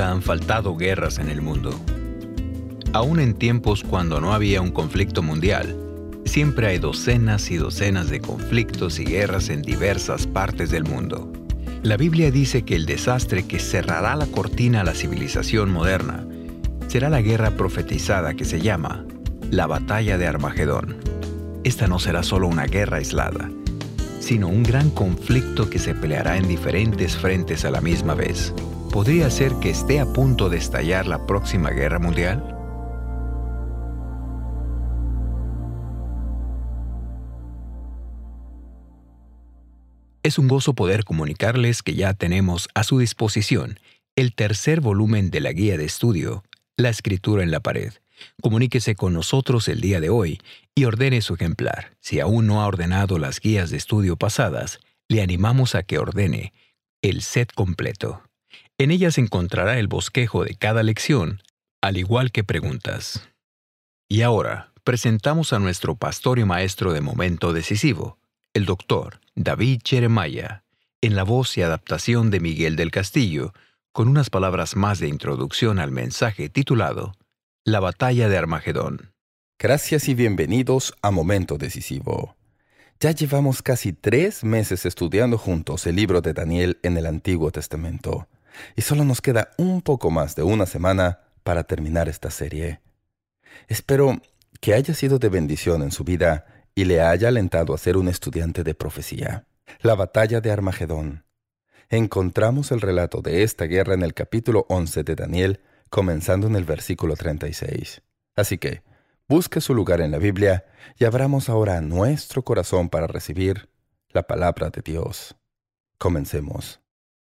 nunca han faltado guerras en el mundo. Aún en tiempos cuando no había un conflicto mundial, siempre hay docenas y docenas de conflictos y guerras en diversas partes del mundo. La Biblia dice que el desastre que cerrará la cortina a la civilización moderna será la guerra profetizada que se llama la Batalla de Armagedón. Esta no será solo una guerra aislada, sino un gran conflicto que se peleará en diferentes frentes a la misma vez. ¿Podría ser que esté a punto de estallar la próxima guerra mundial? Es un gozo poder comunicarles que ya tenemos a su disposición el tercer volumen de la guía de estudio, La Escritura en la Pared. Comuníquese con nosotros el día de hoy y ordene su ejemplar. Si aún no ha ordenado las guías de estudio pasadas, le animamos a que ordene el set completo. En ellas encontrará el bosquejo de cada lección, al igual que preguntas. Y ahora, presentamos a nuestro pastor y maestro de Momento Decisivo, el doctor David Jeremiah, en la voz y adaptación de Miguel del Castillo, con unas palabras más de introducción al mensaje titulado La Batalla de Armagedón. Gracias y bienvenidos a Momento Decisivo. Ya llevamos casi 3 meses estudiando juntos el libro de Daniel en el Antiguo Testamento, y solo nos queda un poco más de una semana para terminar esta serie. Espero que haya sido de bendición en su vida y le haya alentado a ser un estudiante de profecía. La Batalla de Armagedón. Encontramos el relato de esta guerra en el capítulo 11 de Daniel, comenzando en el versículo 36. Así que, busque su lugar en la Biblia y abramos ahora nuestro corazón para recibir la palabra de Dios. Comencemos.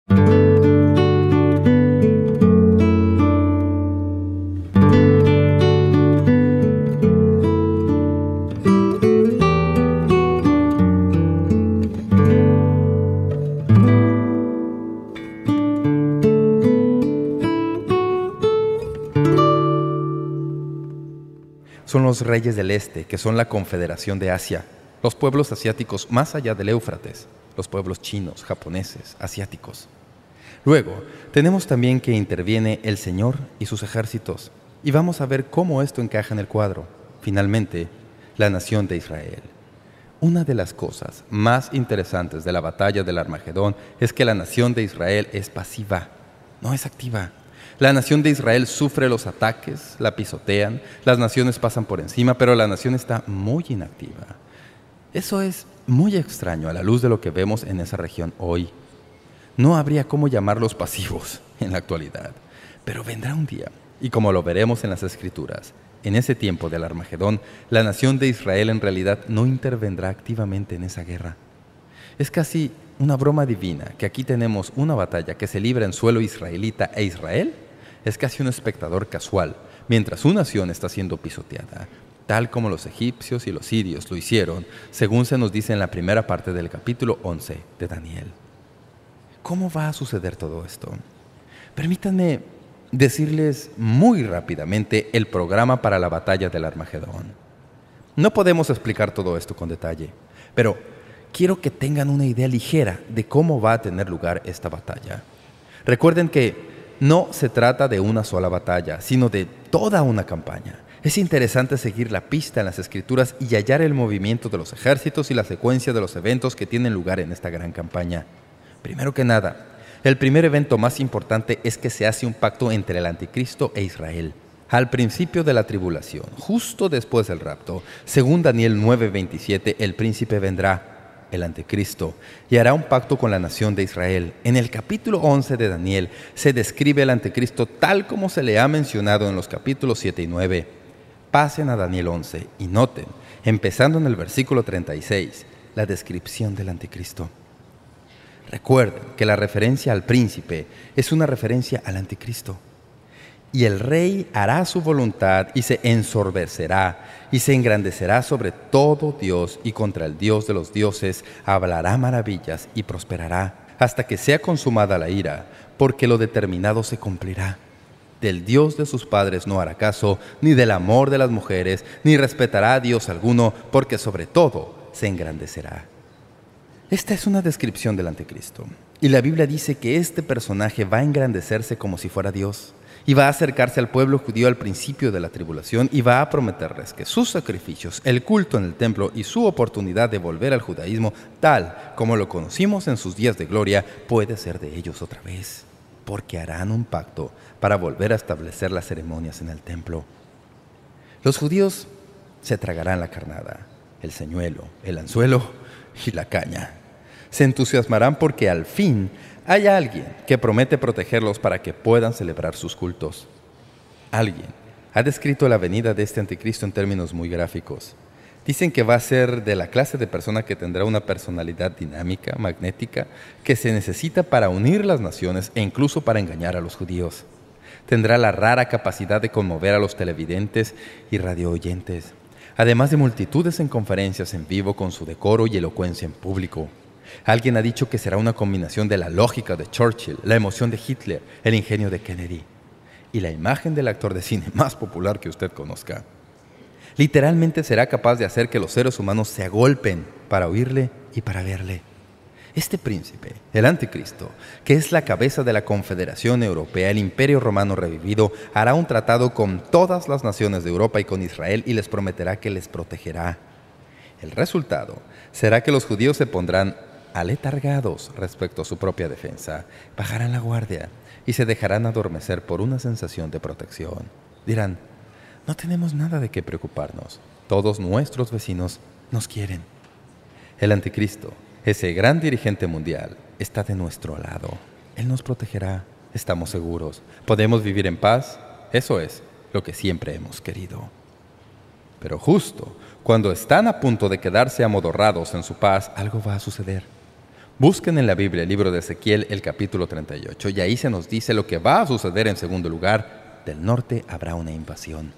Son los reyes del este, que son la confederación de Asia, los pueblos asiáticos más allá del Éufrates, los pueblos chinos, japoneses, asiáticos. Luego, tenemos también que interviene el Señor y sus ejércitos, y vamos a ver cómo esto encaja en el cuadro. Finalmente, la nación de Israel. Una de las cosas más interesantes de la batalla del Armagedón es que la nación de Israel es pasiva, no es activa. La nación de Israel sufre los ataques, la pisotean, las naciones pasan por encima, pero la nación está muy inactiva. Eso es muy extraño a la luz de lo que vemos en esa región hoy. No habría cómo llamarlos pasivos en la actualidad, pero vendrá un día, y como lo veremos en las Escrituras, en ese tiempo del Armagedón, la nación de Israel en realidad no intervendrá activamente en esa guerra. Es casi una broma divina que aquí tenemos una batalla que se libra en suelo israelita e Israel es casi un espectador casual, mientras su nación está siendo pisoteada, tal como los egipcios y los sirios lo hicieron, según se nos dice en la primera parte del capítulo 11 de Daniel. ¿Cómo va a suceder todo esto? Permítanme decirles muy rápidamente el programa para la batalla del Armagedón. No podemos explicar todo esto con detalle, pero quiero que tengan una idea ligera de cómo va a tener lugar esta batalla. Recuerden que no se trata de una sola batalla, sino de toda una campaña. Es interesante seguir la pista en las Escrituras y hallar el movimiento de los ejércitos y la secuencia de los eventos que tienen lugar en esta gran campaña. Primero que nada, el primer evento más importante es que se hace un pacto entre el anticristo e Israel. Al principio de la tribulación, justo después del rapto, según Daniel 9:27, el príncipe vendrá, el anticristo, y hará un pacto con la nación de Israel. En el capítulo 11 de Daniel se describe el anticristo tal como se le ha mencionado en los capítulos 7 y 9. Pasen a Daniel 11 y noten, empezando en el versículo 36, la descripción del anticristo. Recuerden que la referencia al príncipe es una referencia al anticristo. Y el rey hará su voluntad y se ensorbecerá y se engrandecerá sobre todo Dios, y contra el Dios de los dioses hablará maravillas y prosperará hasta que sea consumada la ira, porque lo determinado se cumplirá. Del Dios de sus padres no hará caso, ni del amor de las mujeres, ni respetará a Dios alguno, porque sobre todo se engrandecerá. Esta es una descripción del anticristo. Y la Biblia dice que este personaje va a engrandecerse como si fuera Dios. Y va a acercarse al pueblo judío al principio de la tribulación y va a prometerles que sus sacrificios, el culto en el templo y su oportunidad de volver al judaísmo, tal como lo conocimos en sus días de gloria, puede ser de ellos otra vez. Porque harán un pacto para volver a establecer las ceremonias en el templo. Los judíos se tragarán la carnada, el señuelo, el anzuelo y la caña. Se entusiasmarán porque al fin hay alguien que promete protegerlos para que puedan celebrar sus cultos. Alguien ha descrito la venida de este anticristo en términos muy gráficos. Dicen que va a ser de la clase de persona que tendrá una personalidad dinámica, magnética, que se necesita para unir las naciones e incluso para engañar a los judíos. Tendrá la rara capacidad de conmover a los televidentes y radioyentes, además de multitudes en conferencias en vivo con su decoro y elocuencia en público. Alguien ha dicho que será una combinación de la lógica de Churchill, la emoción de Hitler, el ingenio de Kennedy y la imagen del actor de cine más popular que usted conozca. Literalmente será capaz de hacer que los seres humanos se agolpen para oírle y para verle. Este príncipe, el anticristo, que es la cabeza de la Confederación Europea, el Imperio Romano revivido, hará un tratado con todas las naciones de Europa y con Israel y les prometerá que les protegerá. El resultado será que los judíos se pondrán aletargados respecto a su propia defensa, bajarán la guardia y se dejarán adormecer por una sensación de protección. Dirán, no tenemos nada de qué preocuparnos, todos nuestros vecinos nos quieren. El anticristo, ese gran dirigente mundial, está de nuestro lado. Él nos protegerá, estamos seguros, podemos vivir en paz, eso es lo que siempre hemos querido. Pero justo cuando están a punto de quedarse amodorrados en su paz, algo va a suceder. Busquen en la Biblia el libro de Ezequiel, el capítulo 38, y ahí se nos dice lo que va a suceder en segundo lugar. Del norte habrá una invasión.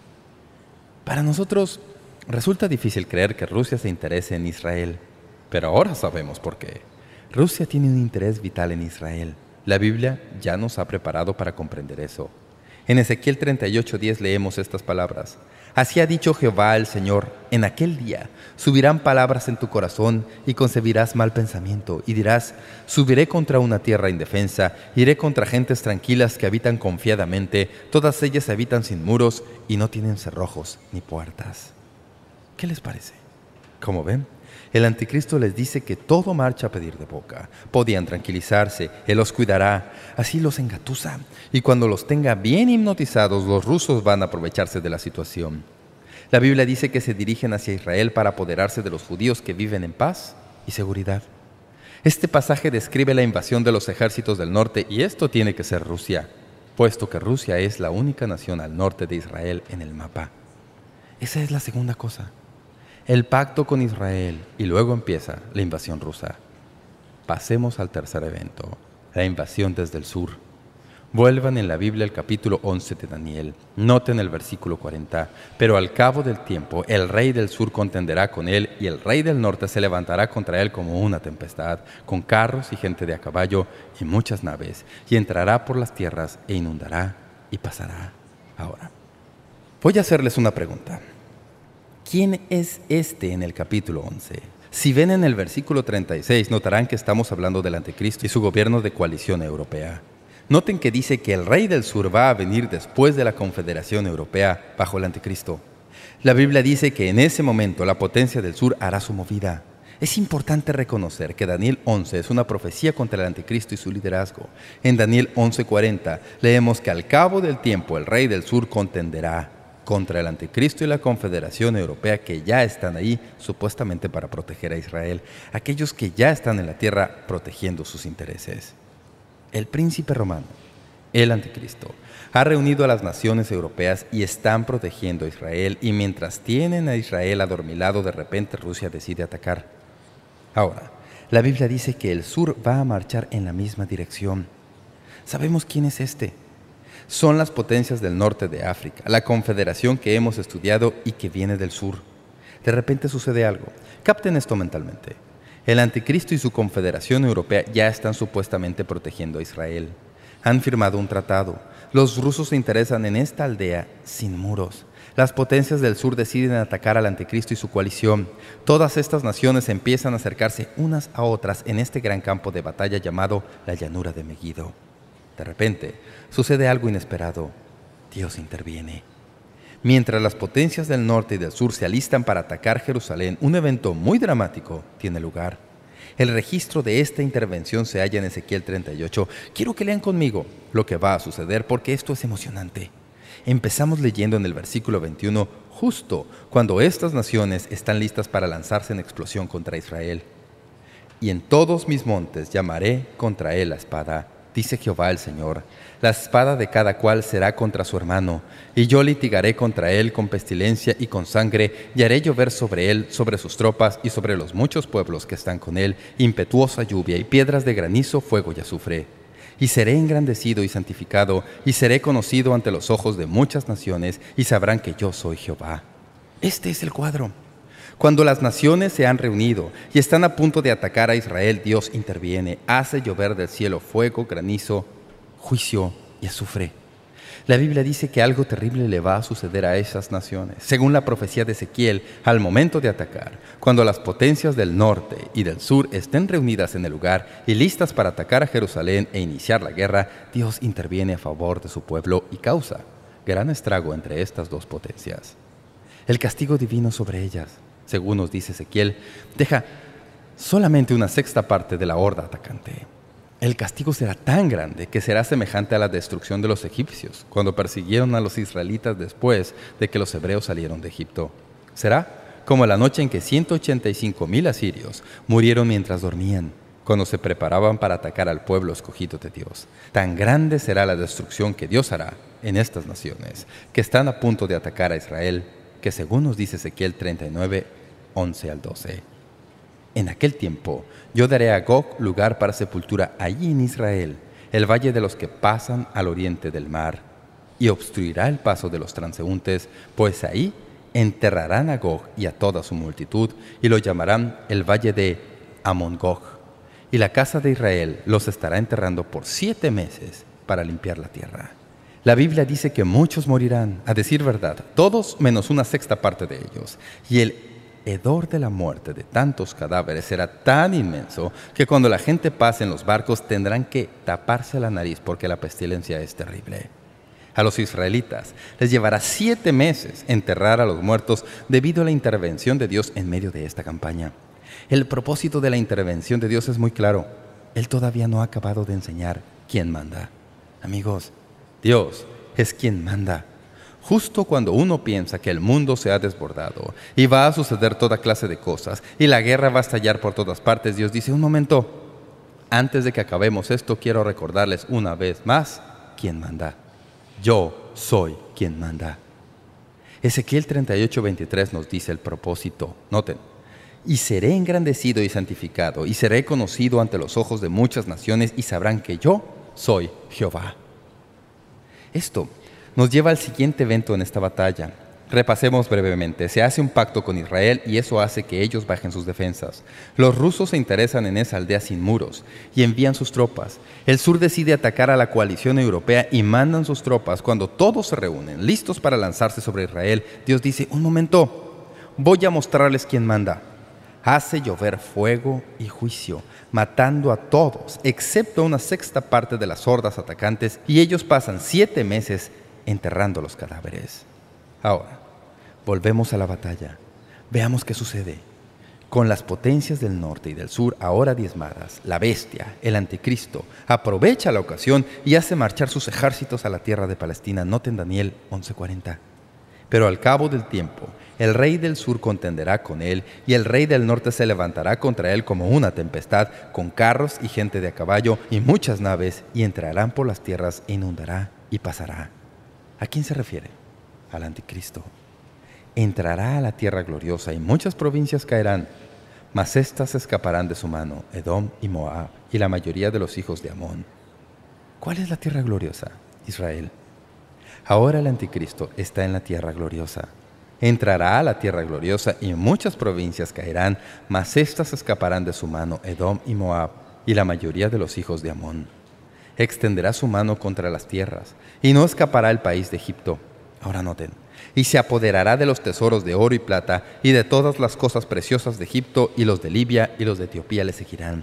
Para nosotros resulta difícil creer que Rusia se interese en Israel, pero ahora sabemos por qué. Rusia tiene un interés vital en Israel. La Biblia ya nos ha preparado para comprender eso. En Ezequiel 38:10 leemos estas palabras. Así ha dicho Jehová el Señor, en aquel día subirán palabras en tu corazón y concebirás mal pensamiento y dirás, subiré contra una tierra indefensa, iré contra gentes tranquilas que habitan confiadamente, todas ellas habitan sin muros y no tienen cerrojos ni puertas. ¿Qué les parece? Como ven, el anticristo les dice que todo marcha a pedir de boca. Podían tranquilizarse, Él los cuidará. Así los engatusa. Y cuando los tenga bien hipnotizados, los rusos van a aprovecharse de la situación. La Biblia dice que se dirigen hacia Israel para apoderarse de los judíos que viven en paz y seguridad. Este pasaje describe la invasión de los ejércitos del norte y esto tiene que ser Rusia, puesto que Rusia es la única nación al norte de Israel en el mapa. Esa es la segunda cosa. El pacto con Israel y luego empieza la invasión rusa. Pasemos al tercer evento, la invasión desde el sur. Vuelvan en la Biblia al capítulo 11 de Daniel. Noten el versículo 40. Pero al cabo del tiempo, el rey del sur contenderá con él y el rey del norte se levantará contra él como una tempestad, con carros y gente de a caballo y muchas naves, y entrará por las tierras e inundará y pasará. Ahora, voy a hacerles una pregunta. ¿Quién es este en el capítulo 11? Si ven en el versículo 36, notarán que estamos hablando del anticristo y su gobierno de coalición europea. Noten que dice que el rey del sur va a venir después de la Confederación Europea bajo el anticristo. La Biblia dice que en ese momento la potencia del sur hará su movida. Es importante reconocer que Daniel 11 es una profecía contra el anticristo y su liderazgo. En Daniel 11:40 leemos que al cabo del tiempo el rey del sur contenderá contra el anticristo y la Confederación Europea que ya están ahí supuestamente para proteger a Israel, aquellos que ya están en la tierra protegiendo sus intereses. El príncipe romano, el anticristo, ha reunido a las naciones europeas y están protegiendo a Israel, y mientras tienen a Israel adormilado, de repente Rusia decide atacar. Ahora, la Biblia dice que el sur va a marchar en la misma dirección. ¿Sabemos quién es este? Son las potencias del norte de África, la confederación que hemos estudiado y que viene del sur. De repente sucede algo. Capten esto mentalmente. El anticristo y su confederación europea ya están supuestamente protegiendo a Israel. Han firmado un tratado. Los rusos se interesan en esta aldea sin muros. Las potencias del sur deciden atacar al anticristo y su coalición. Todas estas naciones empiezan a acercarse unas a otras en este gran campo de batalla llamado la llanura de Megido. De repente, sucede algo inesperado. Dios interviene. Mientras las potencias del norte y del sur se alistan para atacar Jerusalén, un evento muy dramático tiene lugar. El registro de esta intervención se halla en Ezequiel 38. Quiero que lean conmigo lo que va a suceder porque esto es emocionante. Empezamos leyendo en el versículo 21, justo cuando estas naciones están listas para lanzarse en explosión contra Israel. Y en todos mis montes llamaré contra él la espada, dice Jehová el Señor. La espada de cada cual será contra su hermano, y yo litigaré contra él con pestilencia y con sangre, y haré llover sobre él, sobre sus tropas y sobre los muchos pueblos que están con él, impetuosa lluvia y piedras de granizo, fuego y azufre. Y seré engrandecido y santificado, y seré conocido ante los ojos de muchas naciones, y sabrán que yo soy Jehová. Este es el cuadro. Cuando las naciones se han reunido y están a punto de atacar a Israel, Dios interviene, hace llover del cielo fuego, granizo, juicio y azufre. La Biblia dice que algo terrible le va a suceder a esas naciones. Según la profecía de Ezequiel, al momento de atacar, cuando las potencias del norte y del sur estén reunidas en el lugar y listas para atacar a Jerusalén e iniciar la guerra, Dios interviene a favor de su pueblo y causa gran estrago entre estas dos potencias. El castigo divino sobre ellas, según nos dice Ezequiel, deja solamente una sexta parte de la horda atacante. El castigo será tan grande que será semejante a la destrucción de los egipcios cuando persiguieron a los israelitas después de que los hebreos salieron de Egipto. Será como la noche en que 185,000 asirios murieron mientras dormían, cuando se preparaban para atacar al pueblo escogido de Dios. Tan grande será la destrucción que Dios hará en estas naciones que están a punto de atacar a Israel, que según nos dice Ezequiel 39, 11 al 12. En aquel tiempo yo daré a Gog lugar para sepultura allí en Israel, el valle de los que pasan al oriente del mar, y obstruirá el paso de los transeúntes, pues ahí enterrarán a Gog y a toda su multitud, y lo llamarán el valle de Amon-Gog. Y la casa de Israel los estará enterrando por 7 meses para limpiar la tierra. La Biblia dice que muchos morirán, a decir verdad, todos menos una sexta parte de ellos, y el hedor de la muerte de tantos cadáveres será tan inmenso que cuando la gente pase en los barcos tendrán que taparse la nariz porque la pestilencia es terrible. A los israelitas les llevará 7 meses enterrar a los muertos debido a la intervención de Dios en medio de esta campaña. El propósito de la intervención de Dios es muy claro. Él todavía no ha acabado de enseñar quién manda. Amigos, Dios es quien manda. Justo cuando uno piensa que el mundo se ha desbordado y va a suceder toda clase de cosas y la guerra va a estallar por todas partes, Dios dice, un momento, antes de que acabemos esto, quiero recordarles una vez más quién manda. Yo soy quien manda. Ezequiel 38, 23 nos dice el propósito. Noten, y seré engrandecido y santificado, y seré conocido ante los ojos de muchas naciones, y sabrán que yo soy Jehová. Esto nos lleva al siguiente evento en esta batalla. Repasemos brevemente. Se hace un pacto con Israel y eso hace que ellos bajen sus defensas. Los rusos se interesan en esa aldea sin muros y envían sus tropas. El sur decide atacar a la coalición europea y mandan sus tropas. Cuando todos se reúnen, listos para lanzarse sobre Israel, Dios dice, un momento, voy a mostrarles quién manda. Hace llover fuego y juicio, matando a todos, excepto una sexta parte de las hordas atacantes, y ellos pasan 7 meses enterrando los cadáveres. Ahora, volvemos a la batalla. Veamos qué sucede. Con las potencias del norte y del sur ahora diezmadas, la bestia, el anticristo, aprovecha la ocasión y hace marchar sus ejércitos a la tierra de Palestina. Noten Daniel 11:40. Pero al cabo del tiempo, el rey del sur contenderá con él, y el rey del norte se levantará contra él como una tempestad, con carros y gente de a caballo y muchas naves, y entrarán por las tierras e inundará y pasará. ¿A quién se refiere? Al anticristo. Entrará a la tierra gloriosa y muchas provincias caerán, mas éstas escaparán de su mano, Edom y Moab, y la mayoría de los hijos de Amón. ¿Cuál es la tierra gloriosa? Israel. Ahora el anticristo está en la tierra gloriosa. Entrará a la tierra gloriosa y muchas provincias caerán, mas éstas escaparán de su mano, Edom y Moab, y la mayoría de los hijos de Amón. Extenderá su mano contra las tierras, y no escapará el país de Egipto. Ahora noten, y se apoderará de los tesoros de oro y plata y de todas las cosas preciosas de Egipto, y los de Libia y los de Etiopía le seguirán.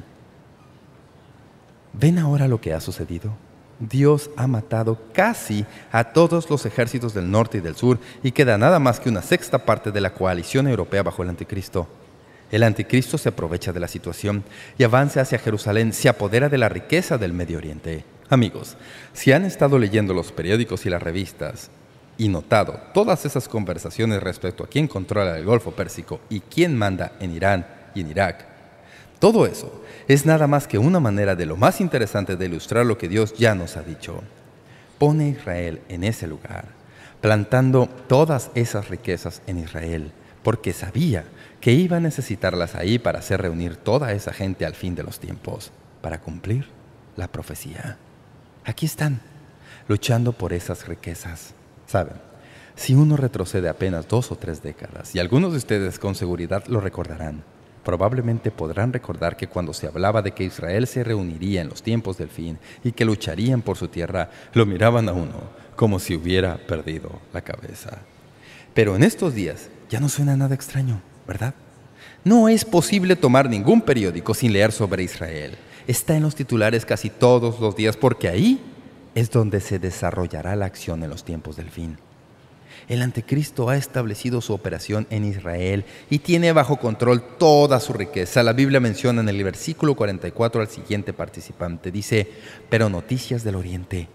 ¿Ven ahora lo que ha sucedido? Dios ha matado casi a todos los ejércitos del norte y del sur, y queda nada más que una sexta parte de la coalición europea bajo el anticristo. El anticristo se aprovecha de la situación y avanza hacia Jerusalén, se apodera de la riqueza del Medio Oriente. Amigos, si han estado leyendo los periódicos y las revistas y notado todas esas conversaciones respecto a quién controla el Golfo Pérsico y quién manda en Irán y en Irak, todo eso es nada más que una manera de lo más interesante de ilustrar lo que Dios ya nos ha dicho. Pone a Israel en ese lugar, plantando todas esas riquezas en Israel, porque sabía que iba a necesitarlas ahí para hacer reunir toda esa gente al fin de los tiempos, para cumplir la profecía. Aquí están, luchando por esas riquezas. ¿Saben? Si uno retrocede apenas 2 o 3 décadas, y algunos de ustedes con seguridad lo recordarán, probablemente podrán recordar que cuando se hablaba de que Israel se reuniría en los tiempos del fin y que lucharían por su tierra, lo miraban a uno como si hubiera perdido la cabeza. Pero en estos días ya no suena nada extraño, ¿verdad? No es posible tomar ningún periódico sin leer sobre Israel. Está en los titulares casi todos los días, porque ahí es donde se desarrollará la acción en los tiempos del fin. El anticristo ha establecido su operación en Israel y tiene bajo control toda su riqueza. La Biblia menciona en el versículo 44 al siguiente participante. Dice, pero noticias del oriente.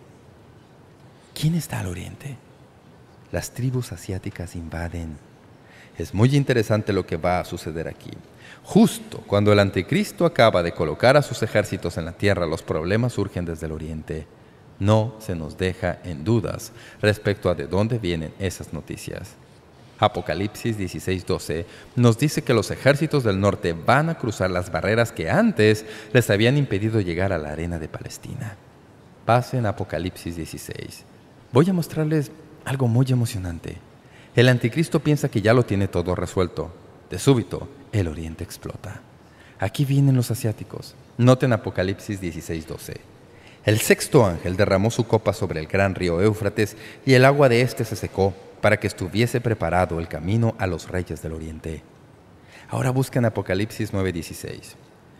¿Quién está al oriente? Las tribus asiáticas invaden. Es muy interesante lo que va a suceder aquí. Justo cuando el anticristo acaba de colocar a sus ejércitos en la tierra, los problemas surgen desde el oriente. No se nos deja en dudas respecto a de dónde vienen esas noticias. Apocalipsis 16:12 nos dice que los ejércitos del norte van a cruzar las barreras que antes les habían impedido llegar a la arena de Palestina. Pasen a Apocalipsis 16. Voy a mostrarles algo muy emocionante. El anticristo piensa que ya lo tiene todo resuelto. De súbito, el oriente explota. Aquí vienen los asiáticos. Noten Apocalipsis 16:12. El sexto ángel derramó su copa sobre el gran río Éufrates, y el agua de éste se secó, para que estuviese preparado el camino a los reyes del oriente. Ahora buscan Apocalipsis 9:16.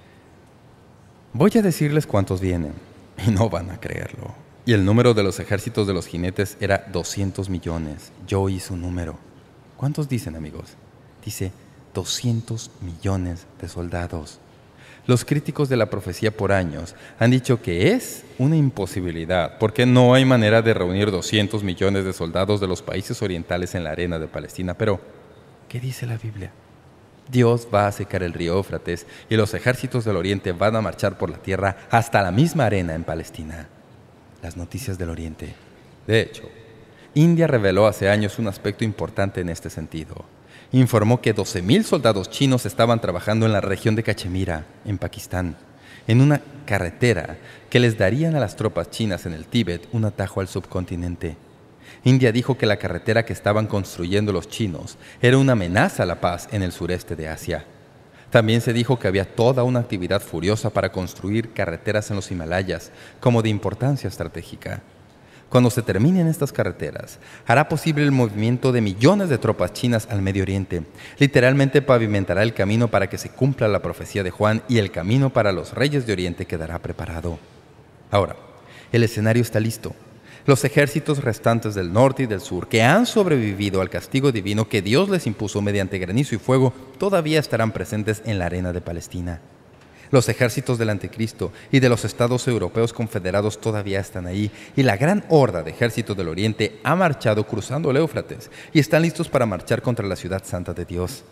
Voy a decirles cuántos vienen, y no van a creerlo. Y el número de los ejércitos de los jinetes era 200 millones. Yo oí su número. ¿Cuántos dicen, amigos? Dice 200 millones de soldados. Los críticos de la profecía por años han dicho que es una imposibilidad, porque no hay manera de reunir 200 millones de soldados de los países orientales en la arena de Palestina. Pero, ¿qué dice la Biblia? Dios va a secar el río Éufrates y los ejércitos del oriente van a marchar por la tierra hasta la misma arena en Palestina. Las noticias del oriente. De hecho, India reveló hace años un aspecto importante en este sentido. Informó que 12,000 soldados chinos estaban trabajando en la región de Cachemira, en Pakistán, en una carretera que les darían a las tropas chinas en el Tíbet un atajo al subcontinente. India dijo que la carretera que estaban construyendo los chinos era una amenaza a la paz en el sureste de Asia. También se dijo que había toda una actividad furiosa para construir carreteras en los Himalayas, como de importancia estratégica. Cuando se terminen estas carreteras, hará posible el movimiento de millones de tropas chinas al Medio Oriente. Literalmente pavimentará el camino para que se cumpla la profecía de Juan, y el camino para los reyes de Oriente quedará preparado. Ahora, el escenario está listo. Los ejércitos restantes del norte y del sur, que han sobrevivido al castigo divino que Dios les impuso mediante granizo y fuego, todavía estarán presentes en la arena de Palestina. Los ejércitos del anticristo y de los estados europeos confederados todavía están ahí, y la gran horda de ejércitos del oriente ha marchado cruzando el Éufrates y están listos para marchar contra la ciudad santa de Dios.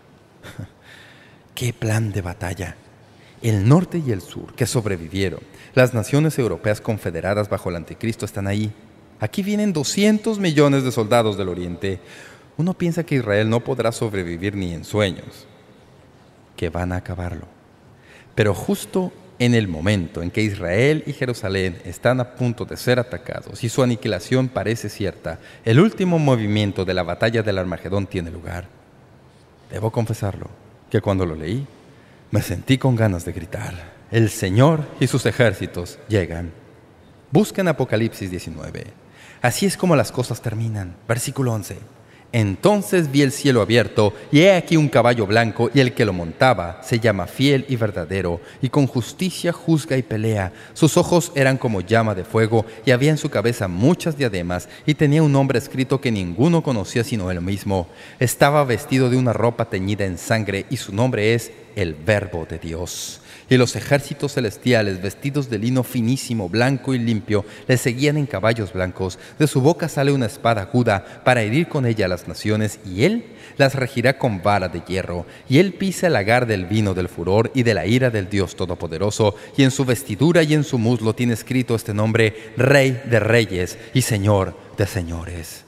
¡Qué plan de batalla! El norte y el sur, que sobrevivieron, las naciones europeas confederadas bajo el anticristo, están ahí. Aquí vienen 200 millones de soldados del oriente. Uno piensa que Israel no podrá sobrevivir ni en sueños, que van a acabarlo. Pero justo en el momento en que Israel y Jerusalén están a punto de ser atacados y su aniquilación parece cierta, el último movimiento de la batalla del Armagedón tiene lugar. Debo confesarlo, que cuando lo leí, me sentí con ganas de gritar: el Señor y sus ejércitos llegan. Busquen Apocalipsis 19. Así es como las cosas terminan. Versículo 11. Entonces vi el cielo abierto, y he aquí un caballo blanco, y el que lo montaba se llama Fiel y Verdadero, y con justicia juzga y pelea. Sus ojos eran como llama de fuego, y había en su cabeza muchas diademas, y tenía un nombre escrito que ninguno conocía sino él mismo. Estaba vestido de una ropa teñida en sangre, y su nombre es el Verbo de Dios. Y los ejércitos celestiales, vestidos de lino finísimo, blanco y limpio, le seguían en caballos blancos. De su boca sale una espada aguda para herir con ella a las naciones, y él las regirá con vara de hierro. Y él pisa el lagar del vino del furor y de la ira del Dios Todopoderoso. Y en su vestidura y en su muslo tiene escrito este nombre: Rey de Reyes y Señor de Señores.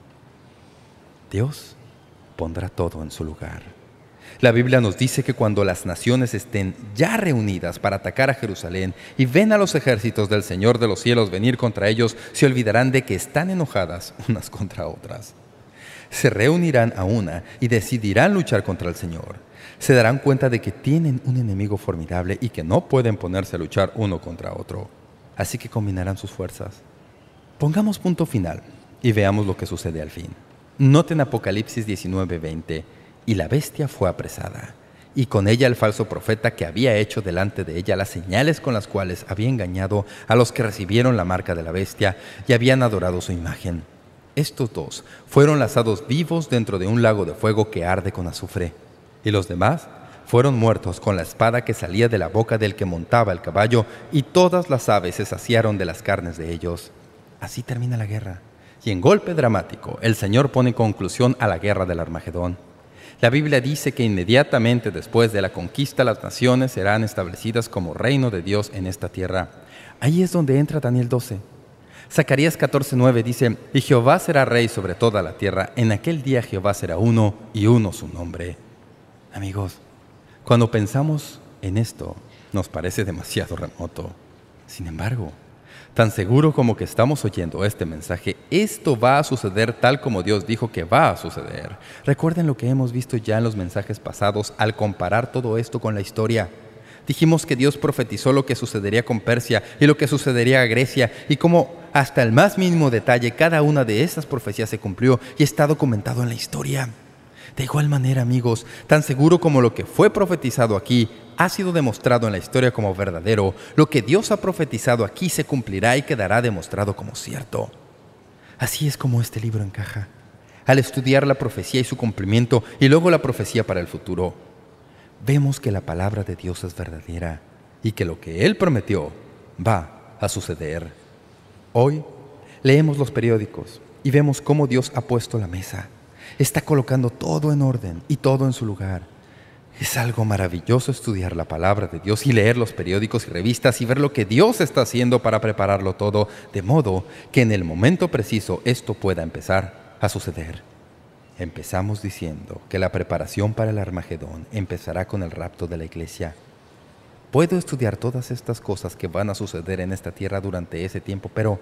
Dios pondrá todo en su lugar. La Biblia nos dice que cuando las naciones estén ya reunidas para atacar a Jerusalén y ven a los ejércitos del Señor de los cielos venir contra ellos, se olvidarán de que están enojadas unas contra otras. Se reunirán a una y decidirán luchar contra el Señor. Se darán cuenta de que tienen un enemigo formidable y que no pueden ponerse a luchar uno contra otro. Así que combinarán sus fuerzas. Pongamos punto final y veamos lo que sucede al fin. Noten Apocalipsis 19:20. Y la bestia fue apresada, y con ella el falso profeta que había hecho delante de ella las señales con las cuales había engañado a los que recibieron la marca de la bestia y habían adorado su imagen. Estos dos fueron lanzados vivos dentro de un lago de fuego que arde con azufre, y los demás fueron muertos con la espada que salía de la boca del que montaba el caballo, y todas las aves se saciaron de las carnes de ellos. Así termina la guerra, y en golpe dramático el Señor pone conclusión a la guerra del Armagedón. La Biblia dice que inmediatamente después de la conquista las naciones serán establecidas como reino de Dios en esta tierra. Ahí es donde entra Daniel 12. Zacarías 14:9 dice: Y Jehová será rey sobre toda la tierra. En aquel día Jehová será uno y uno su nombre. Amigos, cuando pensamos en esto, nos parece demasiado remoto. Sin embargo, tan seguro como que estamos oyendo este mensaje, esto va a suceder tal como Dios dijo que va a suceder. Recuerden lo que hemos visto ya en los mensajes pasados al comparar todo esto con la historia. Dijimos que Dios profetizó lo que sucedería con Persia y lo que sucedería a Grecia, y cómo hasta el más mínimo detalle cada una de esas profecías se cumplió y está documentado en la historia. De igual manera, amigos, tan seguro como lo que fue profetizado aquí ha sido demostrado en la historia como verdadero, lo que Dios ha profetizado aquí se cumplirá y quedará demostrado como cierto. Así es como este libro encaja. Al estudiar la profecía y su cumplimiento, y luego la profecía para el futuro, vemos que la palabra de Dios es verdadera y que lo que Él prometió va a suceder. Hoy leemos los periódicos y vemos cómo Dios ha puesto la mesa. Está colocando todo en orden y todo en su lugar. Es algo maravilloso estudiar la palabra de Dios y leer los periódicos y revistas y ver lo que Dios está haciendo para prepararlo todo, de modo que en el momento preciso esto pueda empezar a suceder. Empezamos diciendo que la preparación para el Armagedón empezará con el rapto de la iglesia. Puedo estudiar todas estas cosas que van a suceder en esta tierra durante ese tiempo, pero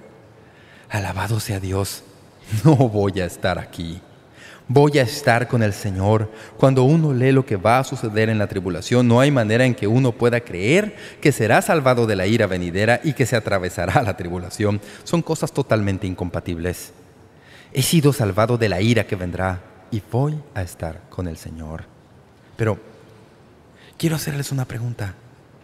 alabado sea Dios, no voy a estar aquí. Voy a estar con el Señor. Cuando uno lee lo que va a suceder en la tribulación, no hay manera en que uno pueda creer que será salvado de la ira venidera y que se atravesará la tribulación. Son cosas totalmente incompatibles. He sido salvado de la ira que vendrá y voy a estar con el Señor. Pero quiero hacerles una pregunta.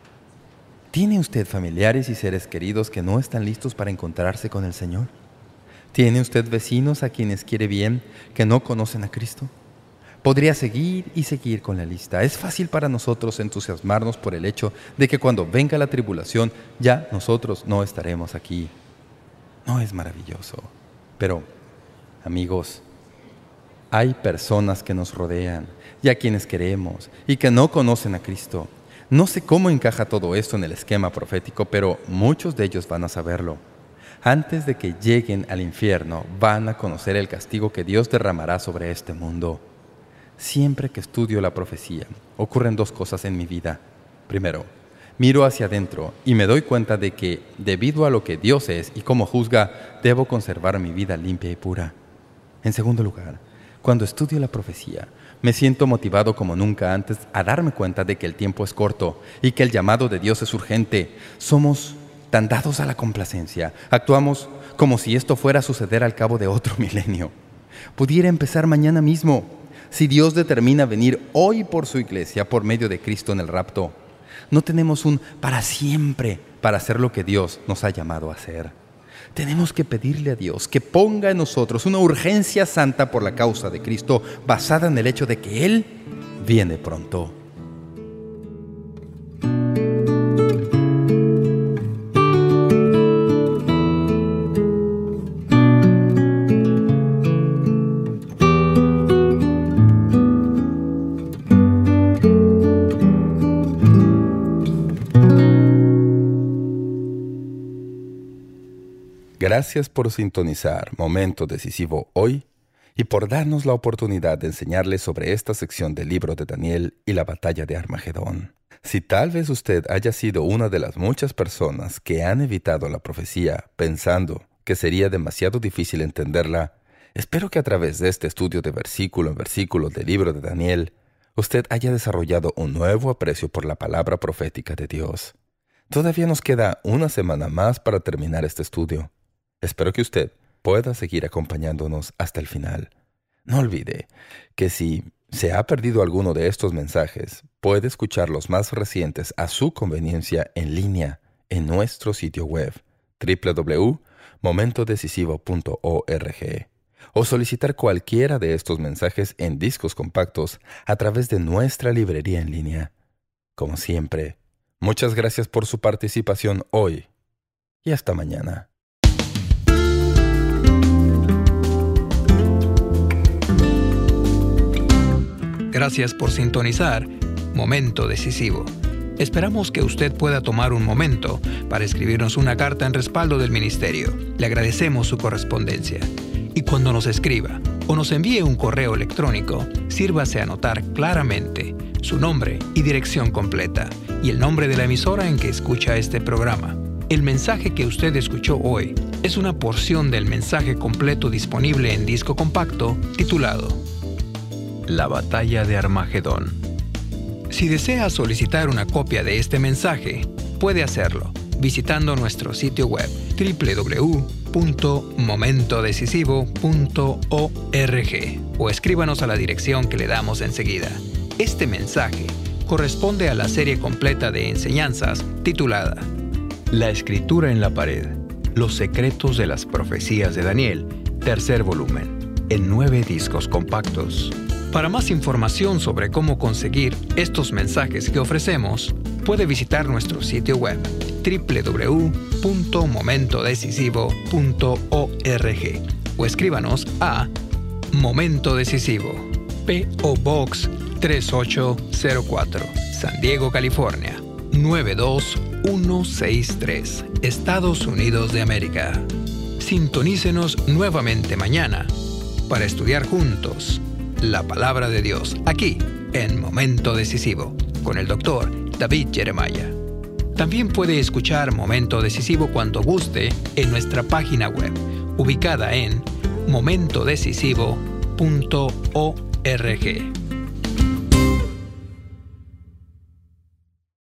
¿Tiene usted familiares y seres queridos que no están listos para encontrarse con el Señor? ¿Tiene usted vecinos a quienes quiere bien que no conocen a Cristo? Podría seguir y seguir con la lista. Es fácil para nosotros entusiasmarnos por el hecho de que cuando venga la tribulación ya nosotros no estaremos aquí. ¿No es maravilloso? Pero, amigos, hay personas que nos rodean y a quienes queremos y que no conocen a Cristo. No sé cómo encaja todo esto en el esquema profético, pero muchos de ellos van a saberlo. Antes de que lleguen al infierno, van a conocer el castigo que Dios derramará sobre este mundo. Siempre que estudio la profecía, ocurren dos cosas en mi vida. Primero, miro hacia adentro y me doy cuenta de que, debido a lo que Dios es y cómo juzga, debo conservar mi vida limpia y pura. En segundo lugar, cuando estudio la profecía, me siento motivado como nunca antes a darme cuenta de que el tiempo es corto y que el llamado de Dios es urgente. Somos tan dados a la complacencia. Actuamos como si esto fuera a suceder al cabo de otro milenio. pudiera empezar mañana mismo, si Dios determina venir hoy por su iglesia por medio de Cristo en el rapto. No tenemos un para siempre para hacer lo que Dios nos ha llamado a hacer. Tenemos que pedirle a Dios que ponga en nosotros una urgencia santa por la causa de Cristo, basada en el hecho de que Él viene pronto. Gracias por sintonizar Momento Decisivo hoy y por darnos la oportunidad de enseñarles sobre esta sección del libro de Daniel y la batalla de Armagedón. Si tal vez usted haya sido una de las muchas personas que han evitado la profecía pensando que sería demasiado difícil entenderla, espero que a través de este estudio de versículo en versículo del libro de Daniel, usted haya desarrollado un nuevo aprecio por la palabra profética de Dios. Todavía nos queda una semana más para terminar este estudio. Espero que usted pueda seguir acompañándonos hasta el final. No olvide que si se ha perdido alguno de estos mensajes, puede escuchar los más recientes a su conveniencia en línea en nuestro sitio web www.momentodecisivo.org o solicitar cualquiera de estos mensajes en discos compactos a través de nuestra librería en línea. Como siempre, muchas gracias por su participación hoy y hasta mañana. Gracias por sintonizar Momento Decisivo. Esperamos que usted pueda tomar un momento para escribirnos una carta en respaldo del ministerio. Le agradecemos su correspondencia. Y cuando nos escriba o nos envíe un correo electrónico, sírvase a anotar claramente su nombre y dirección completa y el nombre de la emisora en que escucha este programa. El mensaje que usted escuchó hoy es una porción del mensaje completo disponible en disco compacto titulado La batalla de Armagedón. Si desea solicitar una copia de este mensaje, puede hacerlo visitando nuestro sitio web www.momentodecisivo.org o escríbanos a la dirección que le damos enseguida. Este mensaje corresponde a la serie completa de enseñanzas titulada La Escritura en la Pared, los secretos de las profecías de Daniel, tercer volumen, en 9 discos compactos. Para más información sobre cómo conseguir estos mensajes que ofrecemos, puede visitar nuestro sitio web www.momentodecisivo.org o escríbanos a Momento Decisivo, P.O. Box 3804, San Diego, California, 92163, Estados Unidos de América. Sintonícenos nuevamente mañana para estudiar juntos la palabra de Dios, aquí en Momento Decisivo, con el Dr. David Jeremiah. También puede escuchar Momento Decisivo cuando guste en nuestra página web, ubicada en momentodecisivo.org.